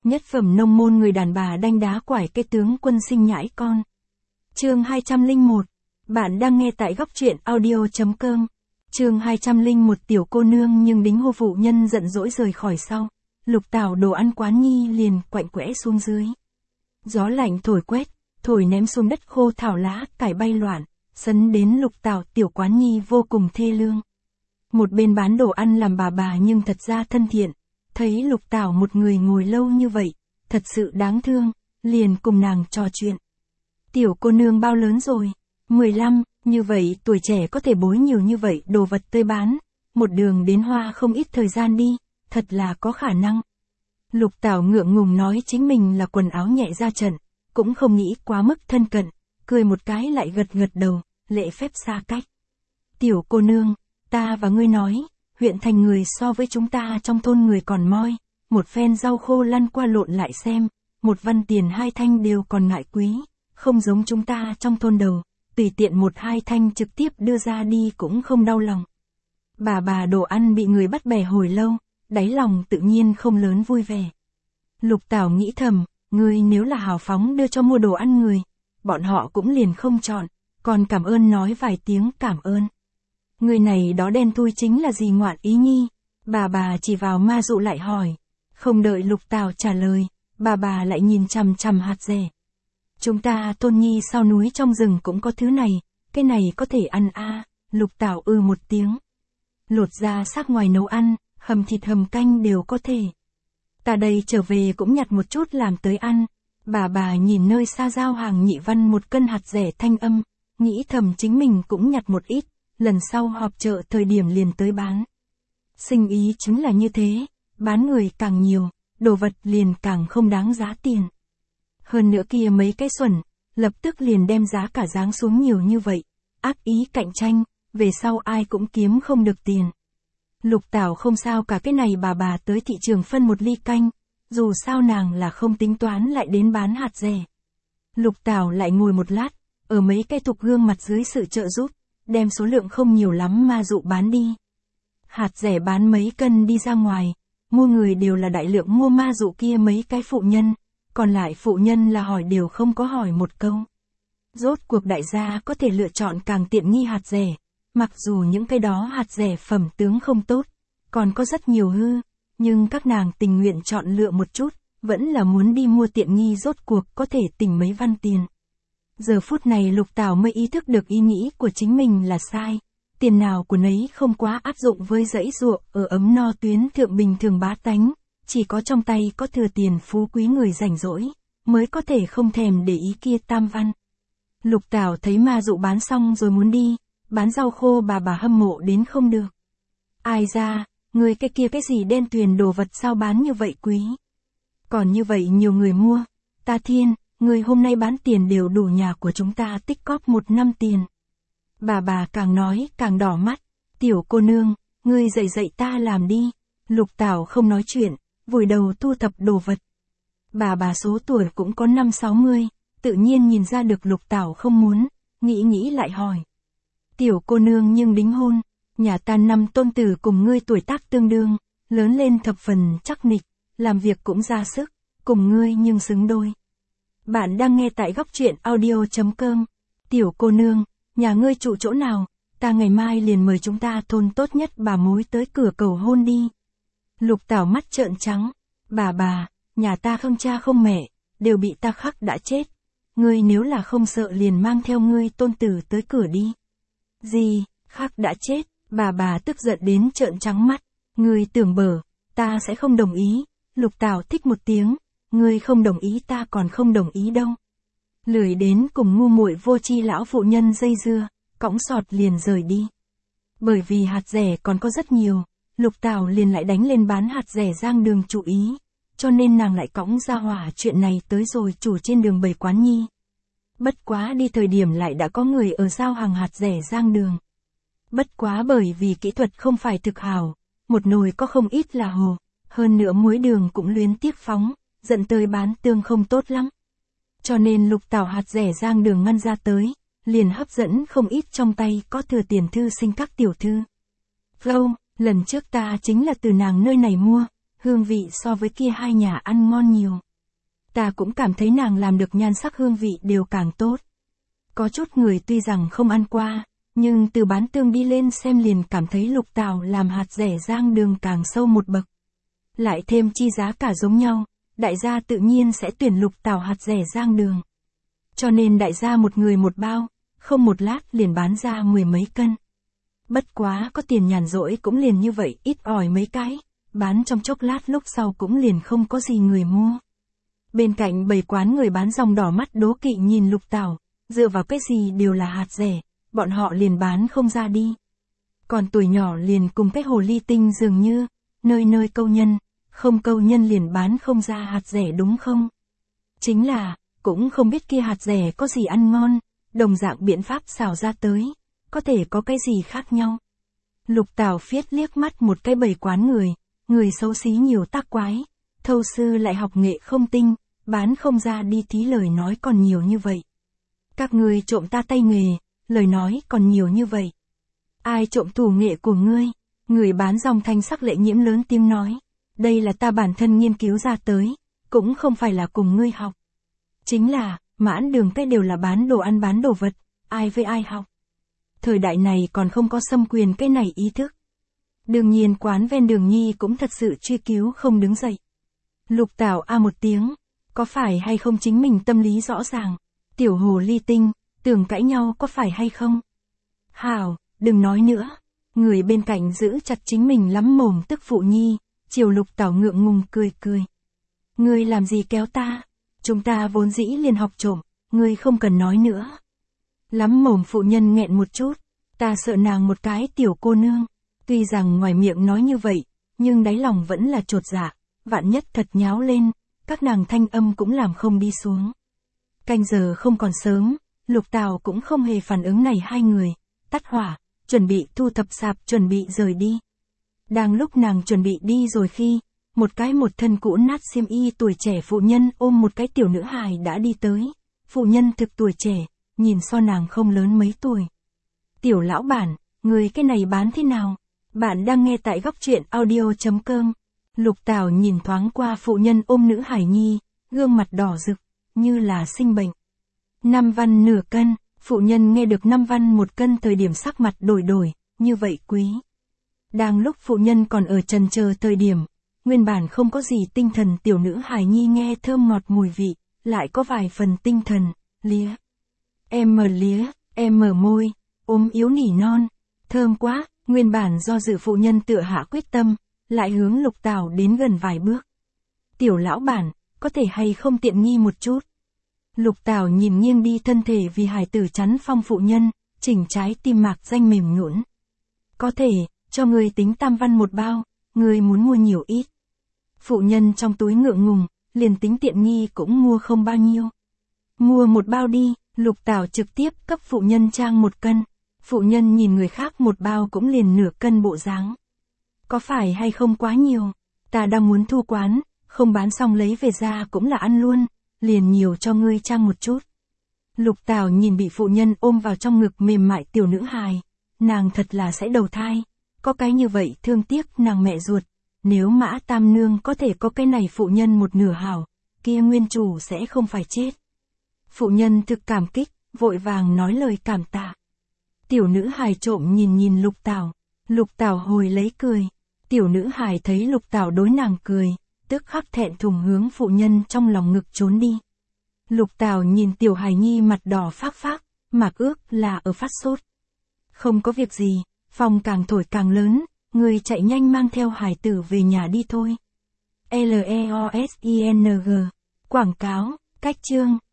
Nhất phẩm nông môn người đàn bà đanh đá quải cái tướng quân sinh nhãi con. Chương 201. Bạn đang nghe tại góc truyện audio.com. Chương 201 tiểu cô nương nhưng đính hô phụ nhân giận dỗi rời khỏi sau. Lục Tảo đồ ăn quán nhi liền quạnh quẽ xuống dưới. Gió lạnh thổi quét, thổi ném xuống đất khô thảo lá cải bay loạn, sấn đến Lục Tảo tiểu quán nhi vô cùng thê lương. Một bên bán đồ ăn làm bà nhưng thật ra thân thiện, thấy Lục Tảo một người ngồi lâu như vậy, thật sự đáng thương, liền cùng nàng trò chuyện. Tiểu cô nương bao lớn rồi? 15, như vậy tuổi trẻ có thể bối nhiều như vậy đồ vật tươi bán, một đường đến Hoa không ít thời gian đi, thật là có khả năng. Lục Tảo ngượng ngùng nói chính mình là quần áo nhẹ ra trận, cũng không nghĩ quá mức thân cận, cười một cái lại gật gật đầu, lễ phép xa cách. Tiểu cô nương, ta và ngươi nói, huyện thành người so với chúng ta trong thôn người còn moi, một phen rau khô lăn qua lộn lại xem, một văn tiền 2 thanh đều còn ngại quý, không giống chúng ta trong thôn đầu, tùy tiện 1-2 thanh trực tiếp đưa ra đi cũng không đau lòng. Bà đồ ăn bị người bắt bẻ hồi lâu, đáy lòng tự nhiên không lớn vui vẻ. Lục Tảo nghĩ thầm, ngươi nếu là hào phóng đưa cho mua đồ ăn người, bọn họ cũng liền không chọn, còn cảm ơn nói vài tiếng cảm ơn. Người này đó đen thui chính là gì ngoạn ý nhi? Bà chỉ vào ma dụ lại hỏi. Không đợi Lục Tảo trả lời, bà lại nhìn chằm chằm hạt rẻ. Chúng ta thôn nhi sau núi trong rừng cũng có thứ này, cái này có thể ăn a. Lục Tảo một tiếng. Lột ra xác ngoài nấu ăn, hầm thịt hầm canh đều có thể. Ta đây trở về cũng nhặt một chút làm tới ăn. Bà nhìn nơi xa giao hàng nhị văn 1 cân hạt rẻ thanh âm, nghĩ thầm chính mình cũng nhặt một ít, lần sau họp chợ thời điểm liền tới bán. Sinh ý chính là như thế, bán người càng nhiều, đồ vật liền càng không đáng giá tiền. Hơn nữa kia mấy cái xuẩn, lập tức liền đem giá cả giáng xuống nhiều như vậy, ác ý cạnh tranh, về sau ai cũng kiếm không được tiền. Lục Tảo không sao cả cái này bà tới thị trường phân 1 ly canh, dù sao nàng là không tính toán lại đến bán hạt rẻ. Lục Tảo lại ngồi một lát, ở mấy cái thục gương mặt dưới sự trợ giúp, đem số lượng không nhiều lắm ma dụ bán đi. Hạt rẻ bán mấy cân đi ra ngoài, mua người đều là đại lượng mua ma dụ kia mấy cái phụ nhân, còn lại phụ nhân là hỏi đều không có hỏi một câu. Rốt cuộc đại gia có thể lựa chọn càng tiện nghi hạt rẻ, mặc dù những cái đó hạt rẻ phẩm tướng không tốt, còn có rất nhiều hư, nhưng các nàng tình nguyện chọn lựa một chút, vẫn là muốn đi mua tiện nghi rốt cuộc có thể tỉnh mấy văn tiền. Giờ phút này Lục Tảo mới ý thức được ý nghĩ của chính mình là sai, tiền nào của nấy không quá áp dụng với dãy ruộng ở ấm no tuyến thượng bình thường bá tánh, chỉ có trong tay có thừa tiền phú quý người rảnh rỗi, mới có thể không thèm để ý kia tam văn. Lục Tảo thấy ma dụ bán xong rồi muốn đi, bán rau khô bà hâm mộ đến không được. Ai ra, người cái kia cái gì đen tuyền đồ vật sao bán như vậy quý? Còn như vậy nhiều người mua, ta thiên, người hôm nay bán tiền đều đủ nhà của chúng ta tích cóp 1 năm tiền. Bà càng nói càng đỏ mắt, tiểu cô nương, ngươi dạy ta làm đi. Lục Tảo không nói chuyện, vùi đầu thu thập đồ vật. Bà số tuổi cũng có 50-60, tự nhiên nhìn ra được Lục Tảo không muốn, nghĩ lại hỏi. Tiểu cô nương nhưng đính hôn, nhà ta 5 tôn tử cùng ngươi tuổi tác tương đương, lớn lên thập phần chắc nịch, làm việc cũng ra sức, cùng ngươi nhưng xứng đôi. Bạn đang nghe tại góc truyện audio.com. Tiểu cô nương, nhà ngươi trụ chỗ nào, ta ngày mai liền mời chúng ta thôn tốt nhất bà mối tới cửa cầu hôn đi. Lục Tảo mắt trợn trắng, bà, nhà ta không cha không mẹ, đều bị ta khắc đã chết. Ngươi nếu là không sợ liền mang theo ngươi tôn tử tới cửa đi. Gì, khắc đã chết, bà tức giận đến trợn trắng mắt, ngươi tưởng bở, ta sẽ không đồng ý. Lục Tảo thích một tiếng, ngươi không đồng ý ta còn không đồng ý đâu. Lười đến cùng ngu muội vô tri lão phụ nhân dây dưa, cõng sọt liền rời đi. Bởi vì hạt rẻ còn có rất nhiều, Lục Tảo liền lại đánh lên bán hạt rẻ giang đường chủ ý, cho nên nàng lại cõng ra hỏa chuyện này tới rồi chủ trên đường bày quán nhi. Bất quá đi thời điểm lại đã có người ở giao hàng hạt rẻ giang đường. Bất quá bởi vì kỹ thuật không phải thực hảo, một nồi có không ít là hồ, hơn nữa muối đường cũng luyến tiếc phóng, dẫn tới bán tương không tốt lắm. Cho nên Lục Tảo hạt rẻ giang đường ngăn ra tới, liền hấp dẫn không ít trong tay có thừa tiền thư sinh các tiểu thư. Lần trước ta chính là từ nàng nơi này mua, hương vị so với kia hai nhà ăn ngon nhiều. Ta cũng cảm thấy nàng làm được nhan sắc hương vị đều càng tốt. Có chút người tuy rằng không ăn qua, nhưng từ bán tương đi lên xem liền cảm thấy Lục Tảo làm hạt rẻ rang đường càng sâu một bậc. Lại thêm chi giá cả giống nhau, đại gia tự nhiên sẽ tuyển Lục Tảo hạt rẻ rang đường. Cho nên đại gia một người một bao, không một lát liền bán ra 10 mấy cân. Bất quá có tiền nhàn rỗi cũng liền như vậy ít ỏi mấy cái, bán trong chốc lát lúc sau cũng liền không có gì người mua. Bên cạnh bầy quán người bán rong đỏ mắt đố kỵ nhìn Lục Tảo, dựa vào cái gì đều là hạt rẻ, bọn họ liền bán không ra đi. Còn tuổi nhỏ liền cùng cái hồ ly tinh dường như, nơi nơi câu nhân, không câu nhân liền bán không ra hạt rẻ đúng không? Chính là, cũng không biết kia hạt rẻ có gì ăn ngon, đồng dạng biện pháp xào ra tới, có thể có cái gì khác nhau. Lục Tảo phiết liếc mắt một cái bầy quán người xấu xí nhiều tác quái, thâu sư lại học nghệ không tinh, bán không ra đi thí lời nói còn nhiều như vậy. Các ngươi trộm ta tay nghề, lời nói còn nhiều như vậy. Ai trộm thủ nghệ của ngươi? Người bán rong thanh sắc lệ nhiễm lớn tiếng nói. Đây là ta bản thân nghiên cứu ra tới, cũng không phải là cùng ngươi học. Chính là, mãn đường cái đều là bán đồ ăn bán đồ vật, ai với ai học. Thời đại này còn không có xâm quyền cái này ý thức. Đương nhiên quán ven đường nhi cũng thật sự truy cứu không đứng dậy. Lục Tảo a một tiếng, có phải hay không chính mình tâm lý rõ ràng. Tiểu hồ ly tinh, tưởng cãi nhau có phải hay không? Hảo, đừng nói nữa. Người bên cạnh giữ chặt chính mình lắm mồm tức phụ nhi, chiều Lục Tảo ngượng ngùng cười cười. Ngươi làm gì kéo ta? Chúng ta vốn dĩ liền học trộm, ngươi không cần nói nữa. Lắm mồm phụ nhân nghẹn một chút, ta sợ nàng một cái tiểu cô nương. Tuy rằng ngoài miệng nói như vậy, nhưng đáy lòng vẫn là chột dạ, vạn nhất thật nháo lên, các nàng thanh âm cũng làm không đi xuống. Canh giờ không còn sớm, Lục Tảo cũng không hề phản ứng này hai người, tắt hỏa, chuẩn bị thu thập sạp chuẩn bị rời đi. Đang lúc nàng chuẩn bị đi rồi khi, một thân cũ nát xiêm y tuổi trẻ phụ nhân ôm một cái tiểu nữ hài đã đi tới. Phụ nhân thực tuổi trẻ, nhìn so nàng không lớn mấy tuổi. Tiểu lão bản, người cái này bán thế nào? Bạn đang nghe tại góc truyện audio.com. Lục Tảo nhìn thoáng qua phụ nhân ôm nữ hài nhi, gương mặt đỏ rực, như là sinh bệnh. 5 văn nửa cân, phụ nhân nghe được 5 văn 1 cân thời điểm sắc mặt đổi, như vậy quý. Đang lúc phụ nhân còn ở chần chờ thời điểm, nguyên bản không có gì tinh thần tiểu nữ hài nhi nghe thơm ngọt mùi vị, lại có vài phần tinh thần, lía. Em mở môi, ôm yếu nỉ non, thơm quá, nguyên bản do dự phụ nhân tựa hạ quyết tâm, lại hướng Lục Tảo đến gần vài bước. Tiểu lão bản, có thể hay không tiện nghi một chút? Lục Tảo nhìn nghiêng đi thân thể vì hài tử chắn phong phụ nhân, chỉnh trái tim mạc danh mềm nhũn. Có thể, cho người tính tam văn một bao, người muốn mua nhiều ít. Phụ nhân trong túi ngượng ngùng, liền tính tiện nghi cũng mua không bao nhiêu. Mua một bao đi, Lục Tảo trực tiếp cấp phụ nhân trang 1 cân. Phụ nhân nhìn người khác một bao cũng liền nửa cân bộ dáng. Có phải hay không quá nhiều? Ta đang muốn thu quán, không bán xong lấy về ra cũng là ăn luôn, liền nhiều cho ngươi trang một chút. Lục Tảo nhìn bị phụ nhân ôm vào trong ngực mềm mại tiểu nữ hài, nàng thật là sẽ đầu thai, có cái như vậy thương tiếc nàng mẹ ruột, nếu Mã Tam Nương có thể có cái này phụ nhân một nửa hảo, kia nguyên chủ sẽ không phải chết. Phụ nhân thực cảm kích, vội vàng nói lời cảm tạ. Tiểu nữ hài trộm nhìn Lục Tảo hồi lấy cười, tiểu nữ hài thấy Lục Tảo đối nàng cười, tức khắc thẹn thùng hướng phụ nhân trong lòng ngực trốn đi. Lục Tảo nhìn tiểu hài nhi mặt đỏ phác, mạc ước là ở phát sốt. Không có việc gì, phong càng thổi càng lớn, người chạy nhanh mang theo hài tử về nhà đi thôi. LEOSING. Quảng cáo, cách chương.